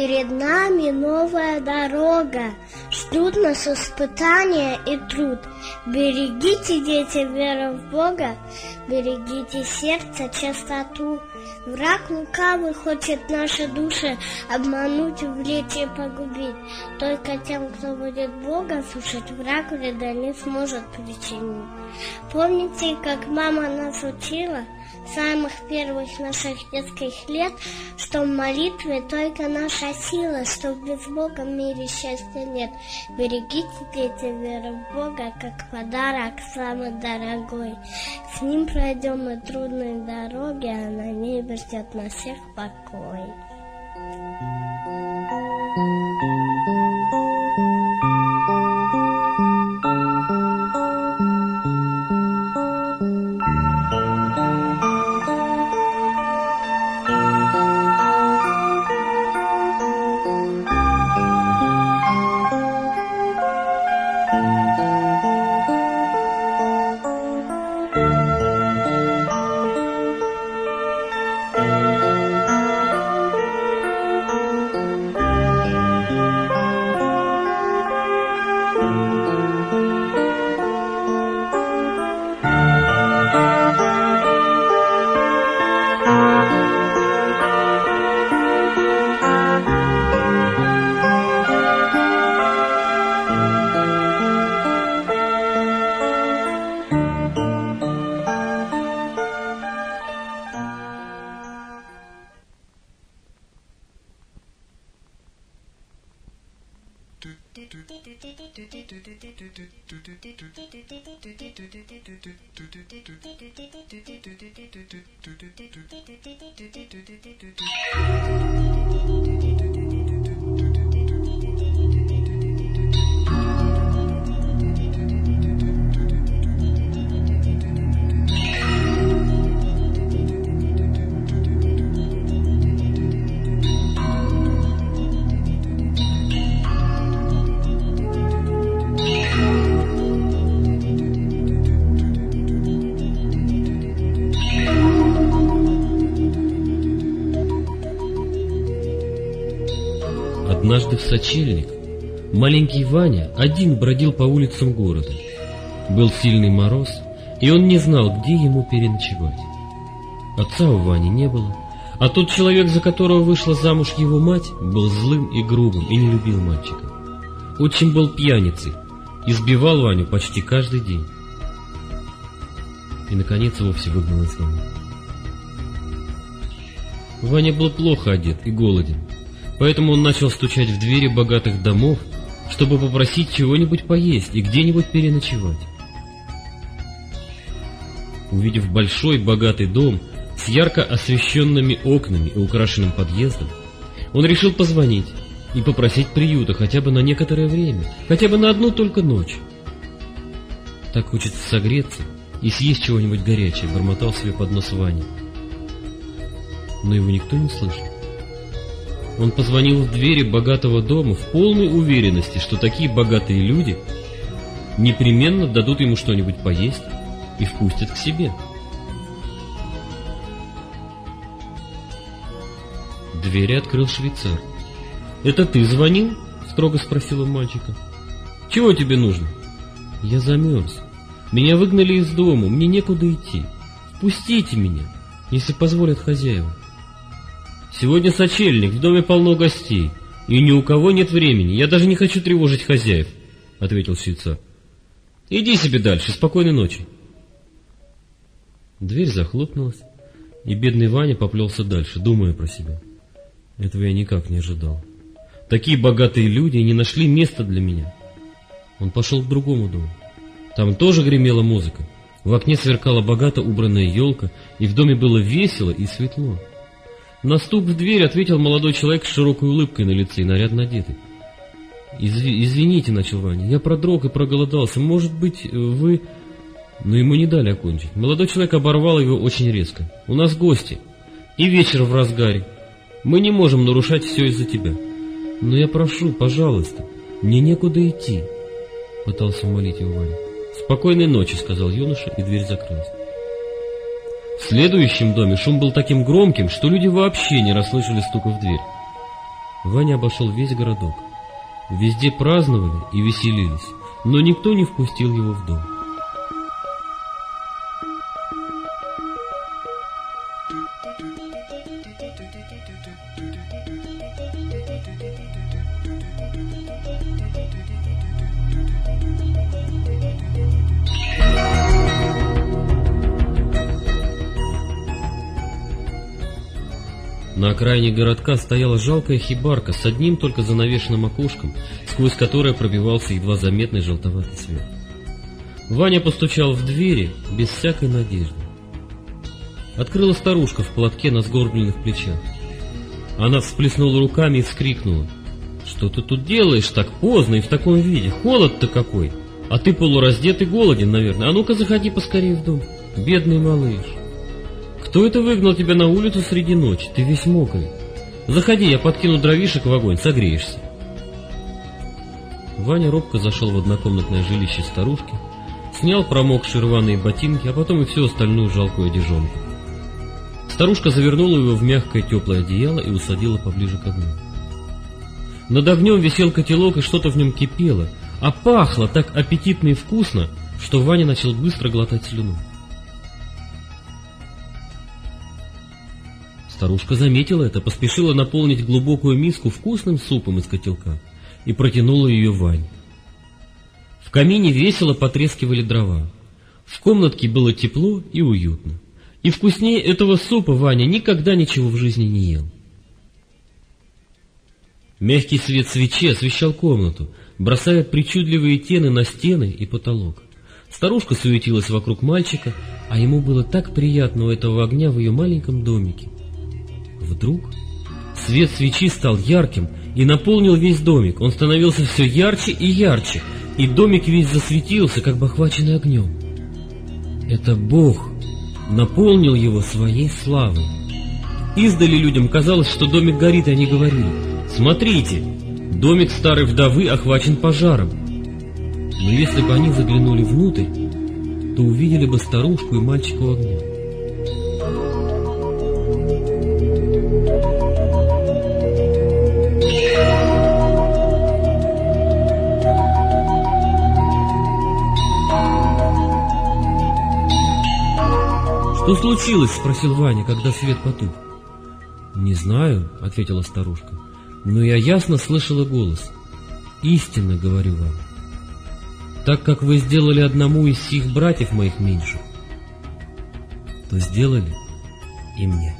Перед нами новая дорога, ждут нас испытания и труд. Берегите, дети, веру в Бога, берегите сердце, чистоту. Враг лукавый хочет наши души обмануть, увлечь и погубить. Только тем, кто будет Бога слушать, враг вреда не сможет причинить. Помните, как мама нас учила с самых первых наших детских лет, что в молитве только наша сила, что без Бога в мире счастья нет. Берегите, дети, веру в Бога, как подарок самый дорогой. С ним пройдем мы трудные дороги, а на небе ждет нас всех покой. Однажды в сочельник маленький Ваня один бродил по улицам города. Был сильный мороз, и он не знал, где ему переночевать. Отца у Вани не было, а тот человек, за которого вышла замуж его мать, был злым и грубым и не любил мальчика. Отчим был пьяницей, избивал Ваню почти каждый день. И, наконец, вовсе выгнал из дома. Ваня был плохо одет и голоден. Поэтому он начал стучать в двери богатых домов, чтобы попросить чего-нибудь поесть и где-нибудь переночевать. Увидев большой богатый дом с ярко освещенными окнами и украшенным подъездом, он решил позвонить и попросить приюта хотя бы на некоторое время, хотя бы на одну только ночь. Так хочется согреться и съесть чего-нибудь горячее, бормотал себе под нос Ваня. Но его никто не слышал. Он позвонил в двери богатого дома в полной уверенности, что такие богатые люди непременно дадут ему что-нибудь поесть и впустят к себе. Двери открыл швейцар. «Это ты звонил?» — строго спросил он мальчика. «Чего тебе нужно?» «Я замерз. Меня выгнали из дома, мне некуда идти. Впустите меня, если позволят хозяева». «Сегодня сочельник, в доме полно гостей, и ни у кого нет времени, я даже не хочу тревожить хозяев», — ответил швейцар. «Иди себе дальше, спокойной ночи». Дверь захлопнулась, и бедный Ваня поплелся дальше, думая про себя. Этого я никак не ожидал. Такие богатые люди не нашли места для меня. Он пошел к другому дому. Там тоже гремела музыка. В окне сверкала богато убранная елка, и в доме было весело и светло. На стук в дверь ответил молодой человек с широкой улыбкой на лице и нарядно одетый. «Извините, — начал Ваня, — я продрог и проголодался. Может быть, вы...» Но ему не дали окончить. Молодой человек оборвал его очень резко. «У нас гости, и вечер в разгаре. Мы не можем нарушать все из-за тебя. Но я прошу, пожалуйста, мне некуда идти», — пытался умолить его Ваня. «Спокойной ночи, — сказал юноша, и дверь закрылась». В следующем доме шум был таким громким, что люди вообще не расслышали стука в дверь. Ваня обошел весь городок. Везде праздновали и веселились, но никто не впустил его в дом. На окраине городка стояла жалкая хибарка с одним только занавешенным окошком, сквозь которое пробивался едва заметный желтоватый свет. Ваня постучал в двери без всякой надежды. Открыла старушка в платке на сгорбленных плечах. Она всплеснула руками и вскрикнула: «Что ты тут делаешь так поздно и в таком виде? Холод-то какой! А ты полураздетый, голоден, наверное. А ну-ка заходи поскорее в дом, бедный малыш. Кто это выгнал тебя на улицу среди ночи? Ты весь мокрый. Заходи, я подкину дровишек в огонь, согреешься». Ваня робко зашел в однокомнатное жилище старушки, снял промокшие рваные ботинки, а потом и всю остальную жалкую одежонку. Старушка завернула его в мягкое теплое одеяло и усадила поближе к огню. Над огнем висел котелок, и что-то в нем кипело, а пахло так аппетитно и вкусно, что Ваня начал быстро глотать слюну. Старушка заметила это, поспешила наполнить глубокую миску вкусным супом из котелка и протянула ее Ване. В камине весело потрескивали дрова. В комнатке было тепло и уютно. И вкуснее этого супа Ваня никогда ничего в жизни не ел. Мягкий свет свечи освещал комнату, бросая причудливые тени на стены и потолок. Старушка суетилась вокруг мальчика, а ему было так приятно у этого огня в ее маленьком домике. Вдруг свет свечи стал ярким и наполнил весь домик. Он становился все ярче и ярче, и домик весь засветился, как бы охваченный огнем. Это Бог наполнил его своей славой. Издали людям казалось, что домик горит, и они говорили: «Смотрите, домик старой вдовы охвачен пожаром». Но если бы они заглянули внутрь, то увидели бы старушку и мальчика у огня. «Что случилось?» — спросил Ваня, когда свет потух. «Не знаю», — ответила старушка, — «но я ясно слышала голос. Истинно говорю вам, так как вы сделали одному из сих братьев моих меньших, то сделали и мне».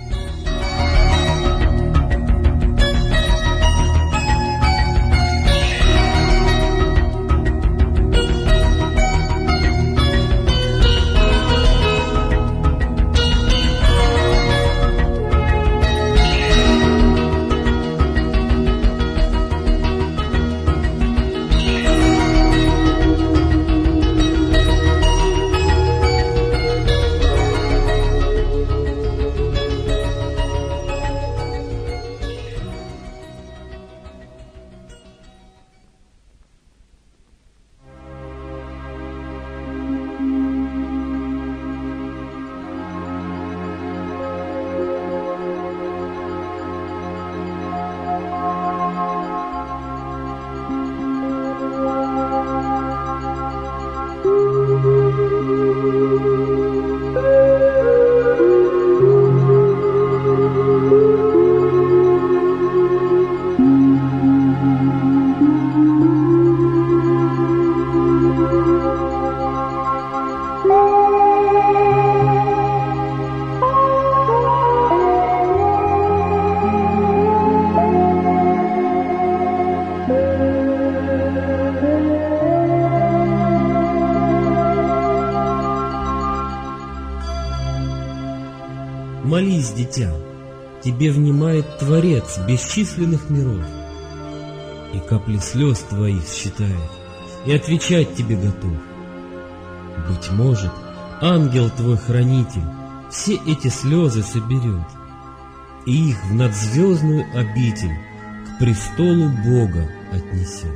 Молись, дитя, тебе внимает Творец бесчисленных миров, и капли слез твоих считает, и отвечать тебе готов. Быть может, ангел твой хранитель все эти слезы соберет, и их в надзвездную обитель к престолу Бога отнесет.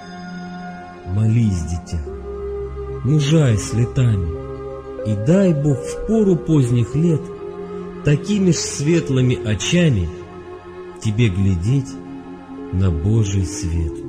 Молись, дитя, мужай с летами, и дай Бог в пору поздних лет такими ж светлыми очами тебе глядеть на Божий свет.